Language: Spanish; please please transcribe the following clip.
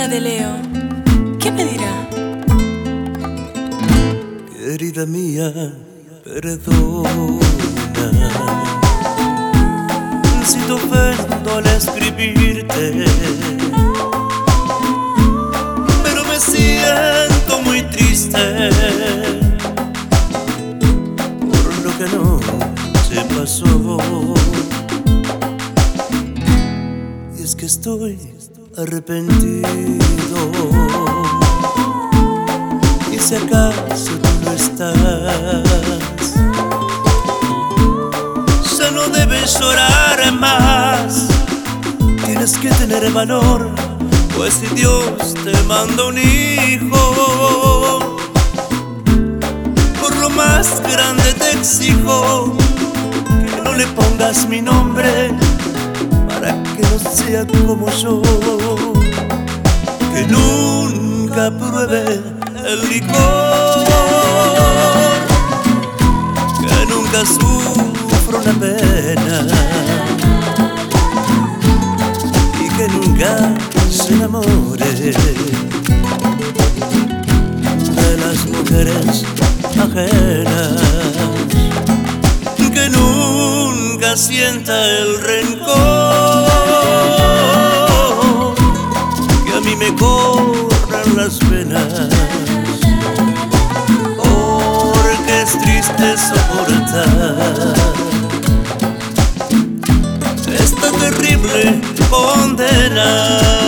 carta de Leo. ¿Qué me dirá? Querida mía, perdona si te ofendo al escribirte, pero me siento muy triste por lo que no se pasó. Y es que estoy arrepentido, y si acaso tú no estás, ya no debes llorar más. Tienes que tener valor, pues si Dios te manda un hijo, por lo más grande te exijo que no le pongas mi nombre, para que no sea como yo, que nunca pruebe el licor, que nunca sufra una pena y que nunca se enamore de las mujeres ajenas, que nunca sienta el rencor, que a mí me corran las venas, porque es triste soportar esta terrible condena.